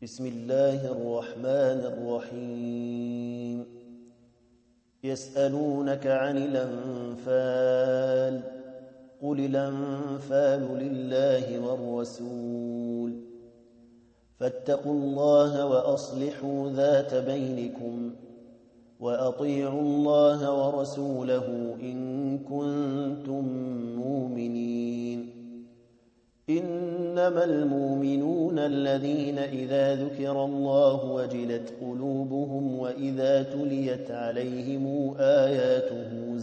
بسم الله الرحمن الرحيم يسألونك عن الأنفال قل الأنفال لله والرسول فاتقوا الله وأصلحوا ذات بينكم وأطيعوا الله ورسوله إن كنتم مؤمنين إنما المؤمنون الذين إذا ذكر الله وجلت قلوبهم وإذا تليت عليهم آياته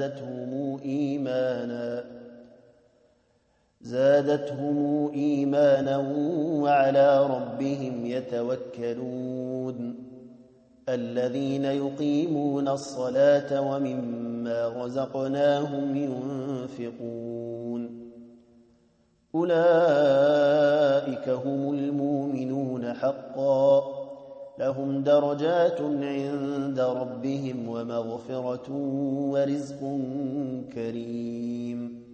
زادتهم إيمانا وعلى ربهم يتوكلون الذين يقيمون الصلاة ومما رزقناهم ينفقون أولئك هم المؤمنون حقا لهم درجات عند ربهم ومغفرة ورزق كريم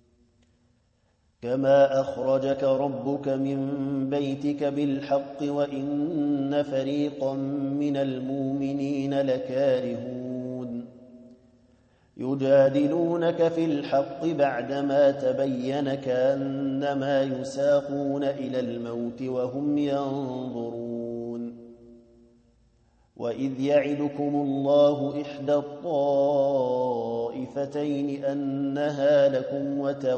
كما أخرجك ربك من بيتك بالحق وإن فريقا من المؤمنين لكارهون يجادلونك في الحق بعدما تبين كأنما يساقون إلى الموت وهم ينظرون وإذ يعدكم الله إحدى الطائفتين أنها لكم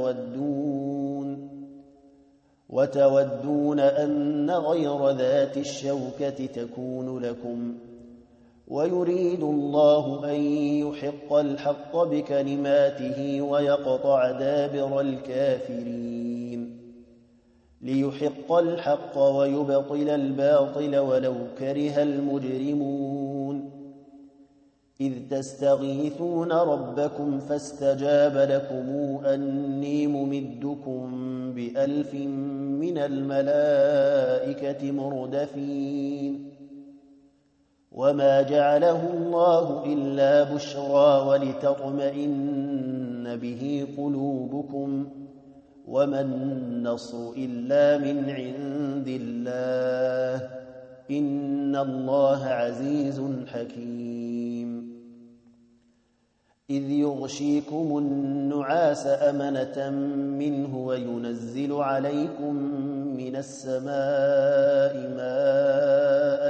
وتودون أن غير ذات الشوكة تكون لكم ويريد الله أن يحق الحق بكلماته ويقطع دابر الكافرين ليحق الحق ويبطل الباطل ولو كره المجرمون إذ تستغيثون ربكم فاستجاب لكم أني ممدكم ب1000 من الملائكة مردفين وما جعله الله إلا بشرى ولتطمئن به قلوبكم وما النصر إلا من عند الله إن الله عزيز حكيم إذ يغشيكم النعاس أمنة منه وينزل عليكم من السماء ماء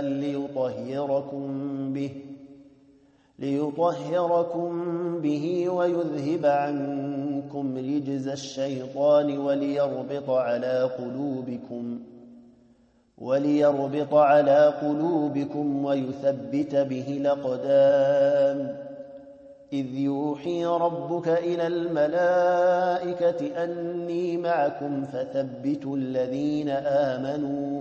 ليطهركم به ويذهب عنكم رجز الشيطان وليربط على قلوبكم ويثبت به الأقدام إذ يوحي ربك إلى الملائكة أني معكم فثبتوا الذين آمنوا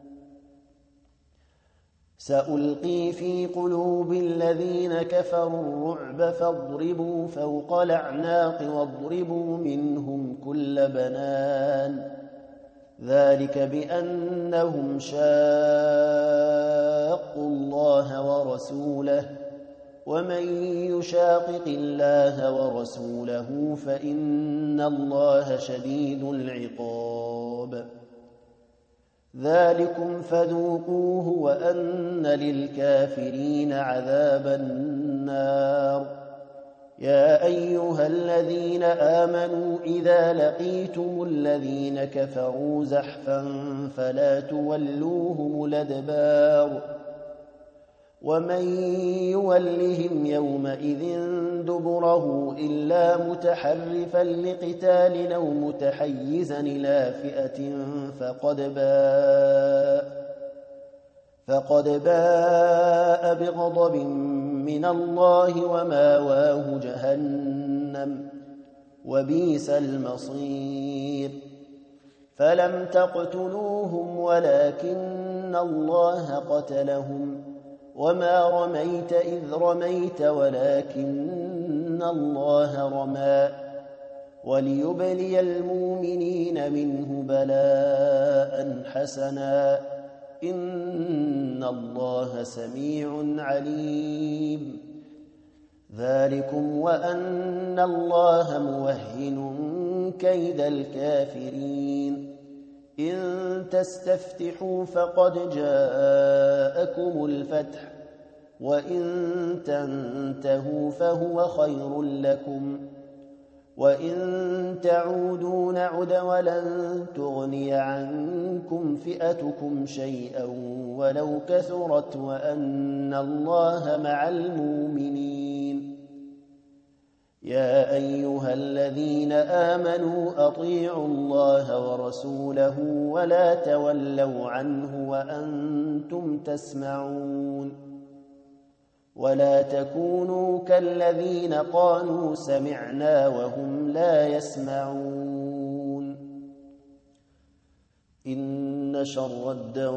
سألقي في قلوب الذين كفروا الرعب فاضربوا فوق الأعناق واضربوا منهم كل بنان ذلك بأنهم شاقوا الله ورسوله ومن يشاقق الله ورسوله فإن الله شديد العقاب ذلكم فذوقوه وأن للكافرين عذاب النار يا أيها الذين آمنوا إذا لقيتم الذين كفروا زحفا فلا تولوهم الأدبار ومن يولهم يومئذ دبره إلا متحرفا لقتال أو متحيزا إلى فئة فقد باء بغضب من الله وماواه جهنم وبئس المصير فلم تقتلوهم ولكن الله قتلهم وما رميت إذ رميت ولكن الله رمى وليبلي المؤمنين منه بلاء حسنا إن الله سميع عليم ذلكم وأن الله موهن كيد الكافرين إن تستفتحوا فقد جاءكم الفتح وإن تنتهوا فهو خير لكم وإن تعودوا نعد ولن تغني عنكم فئتكم شيئا ولو كثرت وأن الله مع المؤمنين يا أيها الذين آمنوا أطيعوا الله ورسوله ولا تولوا عنه وأنتم تسمعون ولا تكونوا كالذين قالوا سمعنا وهم لا يسمعون إن شر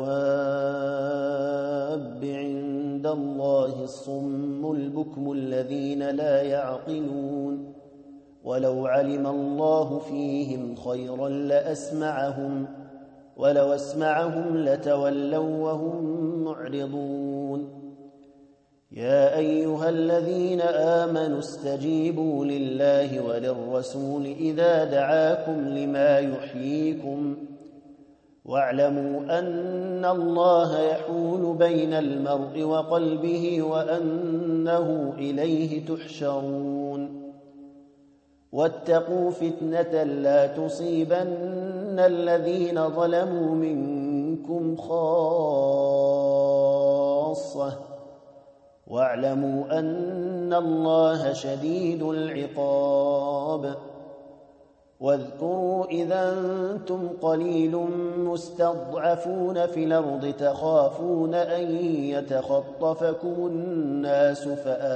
الدواب عند الله الصم البكم الذين لا يعقلون ولو علم الله فيهم خيرا لأسمعهم ولو أسمعهم لتولوا وهم معرضون يا أيها الذين آمنوا استجيبوا لله وللرسول إذا دعاكم لما يحييكم واعلموا أن الله يحول بين المرء وقلبه وأنه إليه تحشرون واتقوا فتنة لا تصيبن الذين ظلموا منكم خاصة واعلموا أن الله شديد العقاب واذكروا إذا أنتم قليل مستضعفون في الأرض تخافون أن يتخطفكم الناس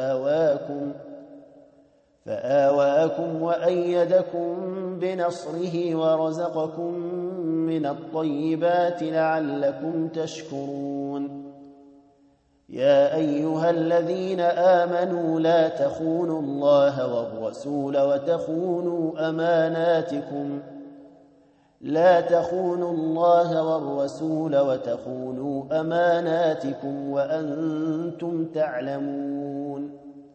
فآواكم وأيدكم بنصره ورزقكم من الطيبات لعلكم تشكرون يا أيها الذين آمنوا لا تخونوا الله والرسول وتخونوا أماناتكم وأنتم تعلمون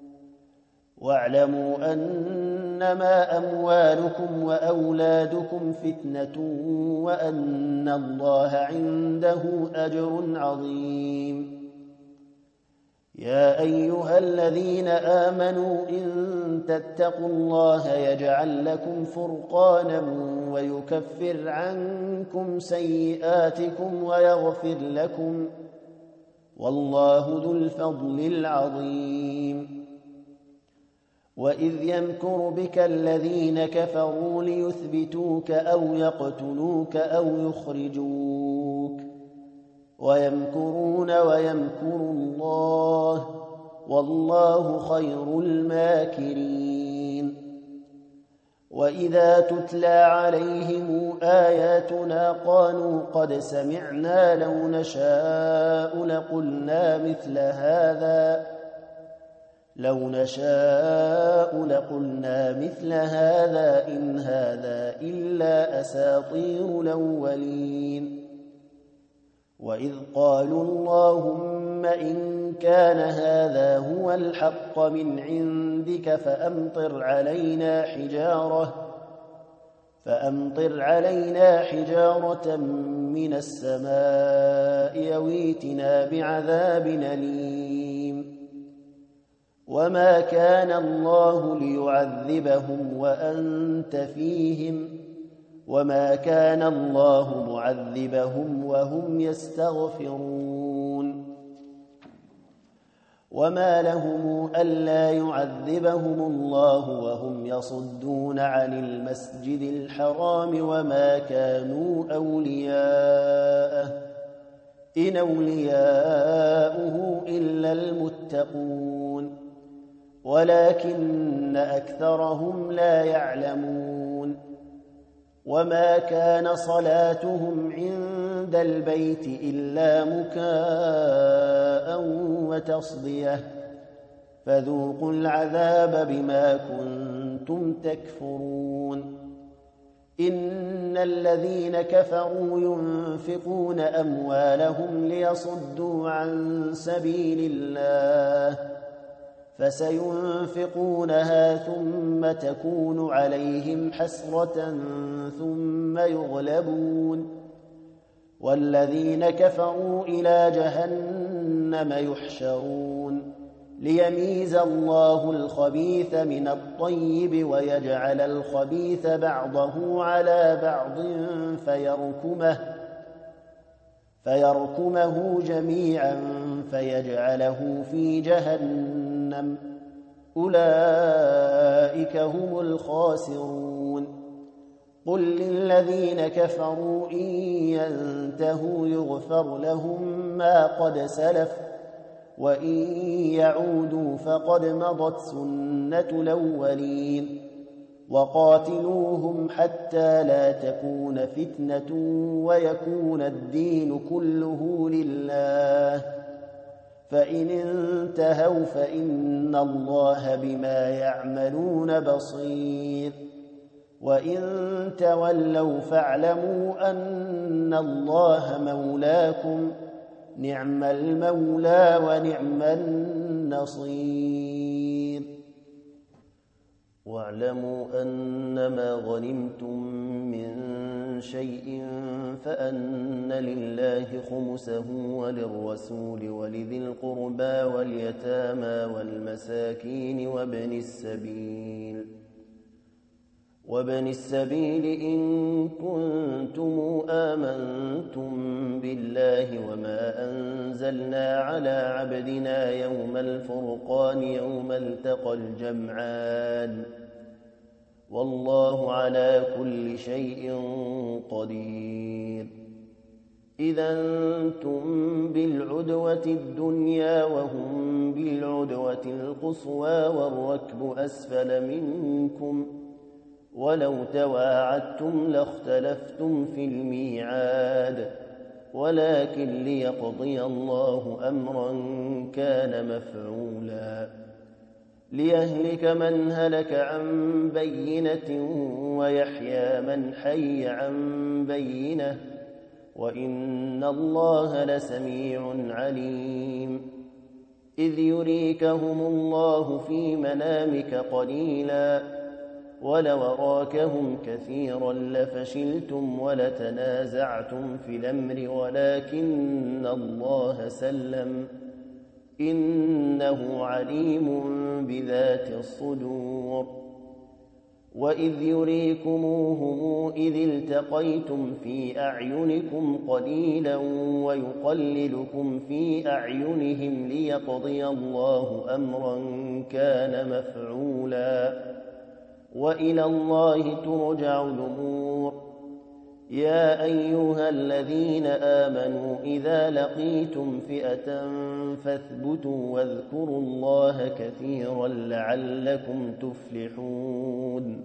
واعلموا أنما أموالكم وأولادكم فتنة وأن الله عنده أجر عظيم يا أيها الذين آمنوا إن تتقوا الله يجعل لكم فرقانا ويكفر عنكم سيئاتكم ويغفر لكم والله ذو الفضل العظيم وإذ يمكر بك الذين كفروا ليثبتوك أو يقتلوك أو يخرجوك ويمكرون ويمكر الله والله خير الماكرين وإذا تتلى عليهم آياتنا قالوا قد سمعنا لو نشاء لقلنا مثل هذا إن هذا إلا أساطير الأولين وإذ قالوا اللهم إن كان هذا هو الحق من عندك فأمطر علينا حجارة من السماء أو ائتنا بعذاب أليم وما كان الله ليعذبهم وأنت فيهم وما كان الله معذبهم وهم يستغفرون وما لهم ألا يعذبهم الله وهم يصدون عن المسجد الحرام وما كانوا أولياءه إن أولياؤه إلا المتقون ولكن أكثرهم لا يعلمون وما كان صلاتهم عند البيت إلا مكاء وتصدية فذوقوا العذاب بما كنتم تكفرون إن الذين كفروا ينفقون أموالهم ليصدوا عن سبيل الله فسينفقونها ثم تكون عليهم حسرة والذين كفروا إلى جهنم يحشرون ليميز الله الخبيث من الطيب ويجعل الخبيث بعضه على بعض فيركمه جميعا فيجعله في جهنم أولئك هم الخاسرون قل للذين كفروا إن ينتهوا يغفر لهم ما قد سلف وإن يعودوا فقد مضت سنة الأولين وقاتلوهم حتى لا تكون فتنة ويكون الدين كله لله فإن انتهوا فإن الله بما يعملون بصير وإن تولوا فاعلموا أن الله مولاكم نعم المولى ونعم النصير واعلموا أنما غنمتم من شيء فأن لله خمسه وللرسول ولذي القربى واليتامى والمساكين وابن السبيل إن كنتم آمنتم بالله وما أنزلنا على عبدنا يوم الفرقان يوم التقى الجمعان والله على كل شيء قدير إذا أنتم بالعدوة الدنيا وهم بالعدوة القصوى والركب أسفل منكم ولو تواعدتم لاختلفتم في الميعاد ولكن ليقضي الله أمرا كان مفعولا ليهلك من هلك عن بينة ويحيى من حي عن بينة وإن الله لسميع عليم إذ يريكهم الله في منامك قليلا ولو أراكهم كثيرا لفشلتم ولتنازعتم في الأمر ولكن الله سلم إنه عليم بذات الصدور وإذ يريكموهم إذ التقيتم في أعينكم قليلا ويقللكم في أعينهم ليقضي الله أمرا كان مفعولا وإلى الله ترجع الأمور يا أيها الذين آمنوا إذا لقيتم فئة فاثبتوا واذكروا الله كثيرا لعلكم تفلحون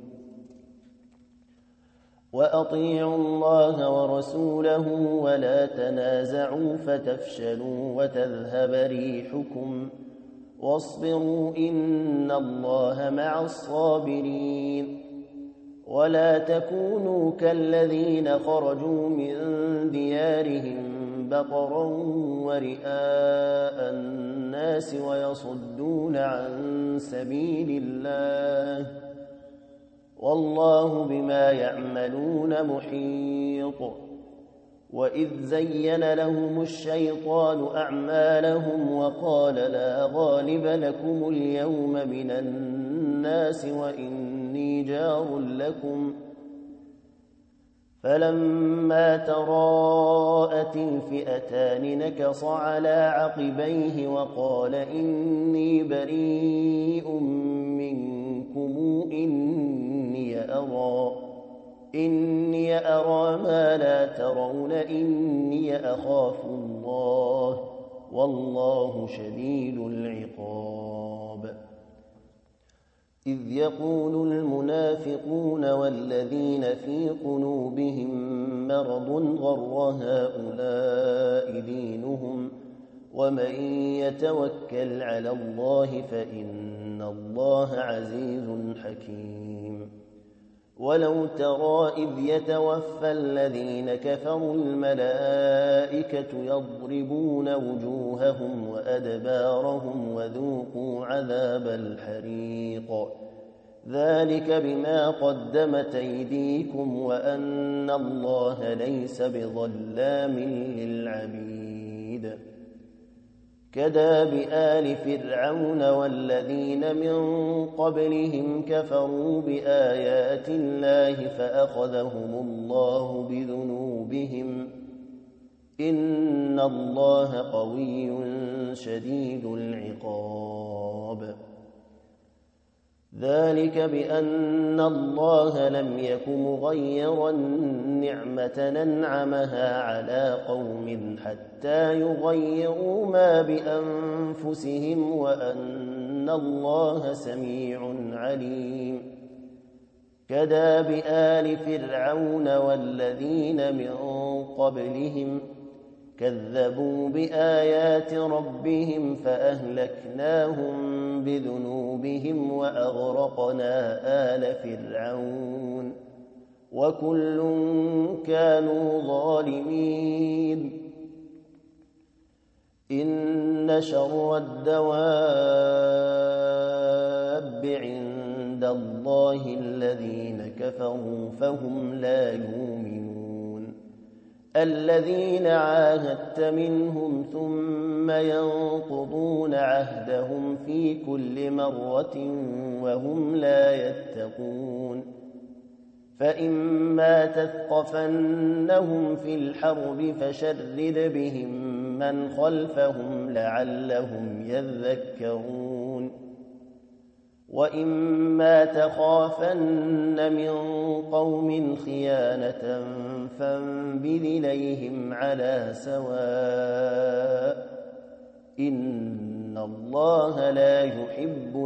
وأطيعوا الله ورسوله ولا تنازعوا فتفشلوا وتذهب ريحكم واصبروا إن الله مع الصابرين ولا تكونوا كالذين خرجوا من ديارهم بطرا ورئاء الناس ويصدون عن سبيل الله والله بما يعملون محيط وإذ زين لهم الشيطان أعمالهم وقال لا غالب لكم اليوم من الناس وإني جار لكم فلما تراءت الفئتان نكص على عقبيه وقال إني بريء منكم إني أرى ما لا ترون إني أخاف الله والله شديد العقاب إذ يقول المنافقون والذين في قلوبهم مرض غر هؤلاء دينهم ومن يتوكل على الله فإن الله عزيز حكيم ولو ترى إذ يتوفى الذين كفروا الملائكة يضربون وجوههم وأدبارهم وذوقوا عذاب الحريق ذلك بما قدمت أيديكم وأن الله ليس بظلام للعبيد كداب آل فرعون والذين من قبلهم كفروا بآيات الله فأخذهم الله بذنوبهم إن الله قوي شديد العقاب ذلك بأن الله لم يك مغيرا نعمة أنعمها على قوم حتى يغيروا ما بأنفسهم وأن الله سميع عليم كداب آل فرعون والذين من قبلهم كذبوا بآيات ربهم فأهلكناهم بذنوبهم وأغرقنا آل فرعون وكل كانوا ظالمين إن شر الدواب عند الله الذين كفروا فهم لا يؤمنون الذين عاهدت منهم ثم ينقضون عهدهم في كل مرة وهم لا يتقون فإما تثقفنهم في الحرب فشرد بهم من خلفهم لعلهم يذكرون وإما تخافن من قوم خيانة فانبذ إليهم على سواء إن الله لا يحب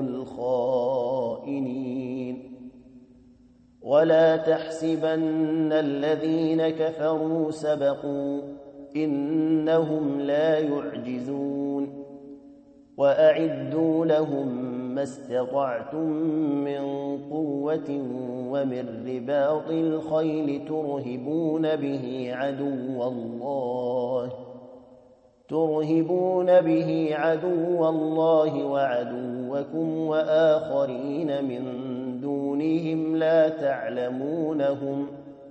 الخائنين ولا تحسبن الذين كفروا سبقوا إنهم لا يعجزون وأعدوا لهم ما استطعتم من قوة ومن رباط الخيل ترهبون به عدو الله وعدوكم وآخرين من دونهم لا تعلمونهم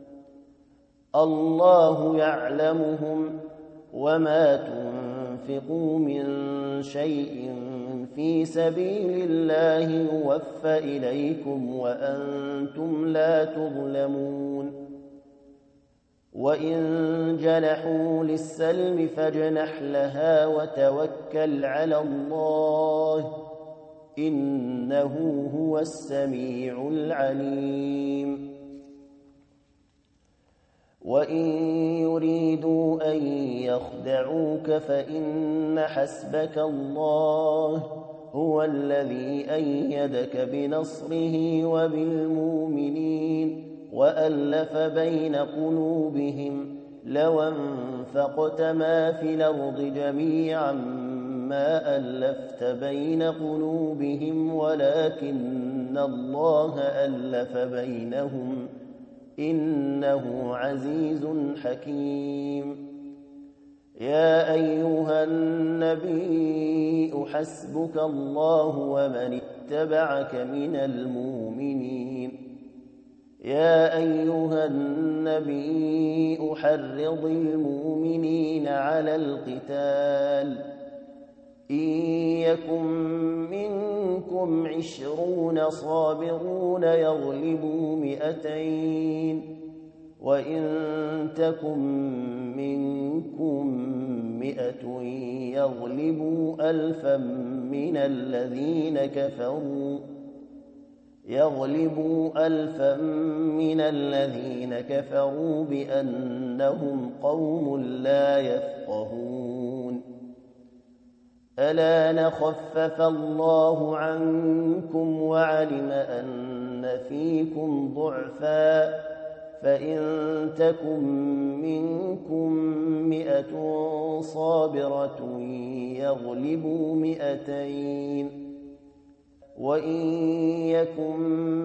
الله يعلمهم وما تنفقوا من شيء في سبيل الله يوفى إليكم وأنتم لا تظلمون وإن جنحوا للسلم فاجنح لها وتوكل على الله إنه هو السميع العليم وإن يريدوا أن يخدعوك فإن حسبك الله هو الذي أيدك بنصره وبالمؤمنين وألف بين قلوبهم لو انفقت ما في الأرض جميعا ما ألفت بين قلوبهم ولكن الله ألف بينهم إنه عزيز حكيم يا أيها النبي حسبك الله ومن اتبعك من المؤمنين يا أيها النبي حرض المؤمنين على القتال إن يكن منكم 20 صابرون يغلبوا 200 وإن تكن منكم 100 يغلبوا 1000 من الذين كفروا بأنهم قوم لا يفقهون ألا نخفف الله عنكم وعلم أن فيكم ضعفا فإن تكن منكم 100 صابرة يغلبوا 200 وإن يكن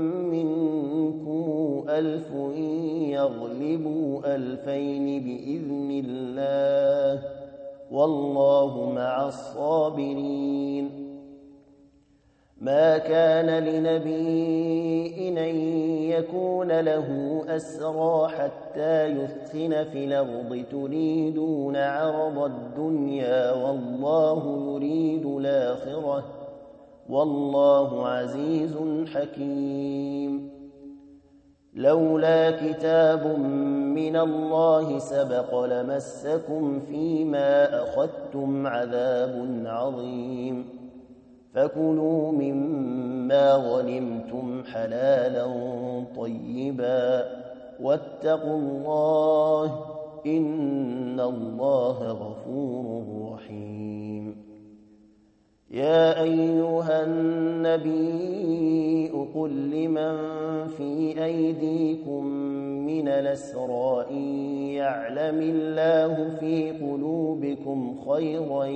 منكم 1000 يغلبوا 2000 بإذن الله والله مع الصابرين ما كان لنبي أن يكون له أسرى حتى يثخن في الأرض تريدون عرض الدنيا والله يريد الآخرة والله عزيز حكيم. لولا كتاب من الله سبق لمسكم فيما أخذتم عذاب عظيم. فكلوا مما غنمتم حلالا طيبا واتقوا الله إن الله غفور رحيم. يا أيها النبي قل لمن في أيديكم من الأسرى إن يعلم الله في قلوبكم خيرا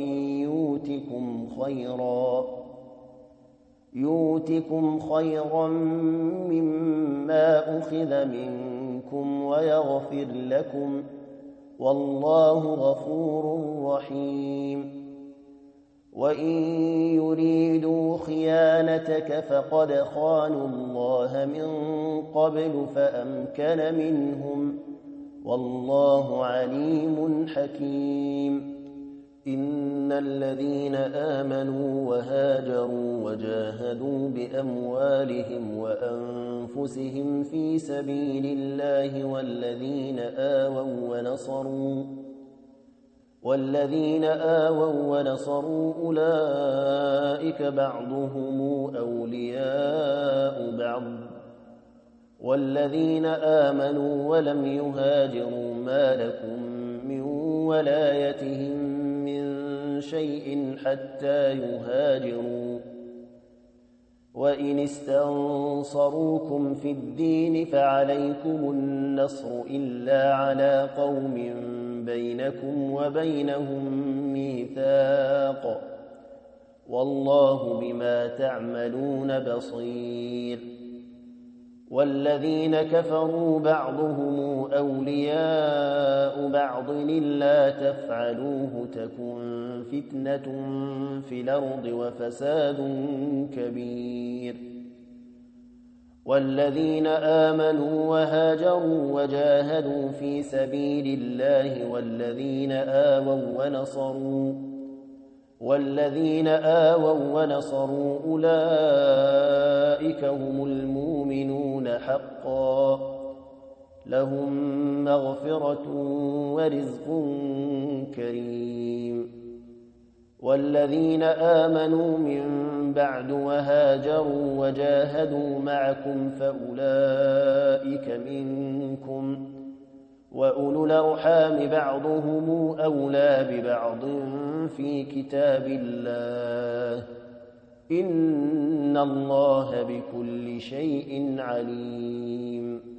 يؤتكم خيرا مما أخذ منكم ويغفر لكم والله غفور رحيم. وإن يريدوا خيانتك فقد خانوا الله من قبل فأمكن منهم والله عليم حكيم. إن الذين آمنوا وهاجروا وجاهدوا بأموالهم وأنفسهم في سبيل الله والذين آووا ونصروا أولئك بعضهم أولياء بعض والذين آمنوا ولم يهاجروا ما لكم من ولايتهم من شيء حتى يهاجروا وإن استنصروكم في الدين فعليكم النصر إلا على قوم بينكم وبينهم ميثاق والله بما تعملون بصير. والذين كفروا بعضهم أولياء بعض إلا تفعلوه تكن فتنة في الأرض وفساد كبير. والذين آمنوا وهاجروا وجاهدوا في سبيل الله والذين آووا ونصروا أولئك هم المؤمنون حقا لهم مغفرة ورزق كريم. والذين آمنوا من بعد وهاجروا وجاهدوا معكم فأولئك منكم وأولو الأرحام بعضهم أولى ببعض في كتاب الله إن الله بكل شيء عليم.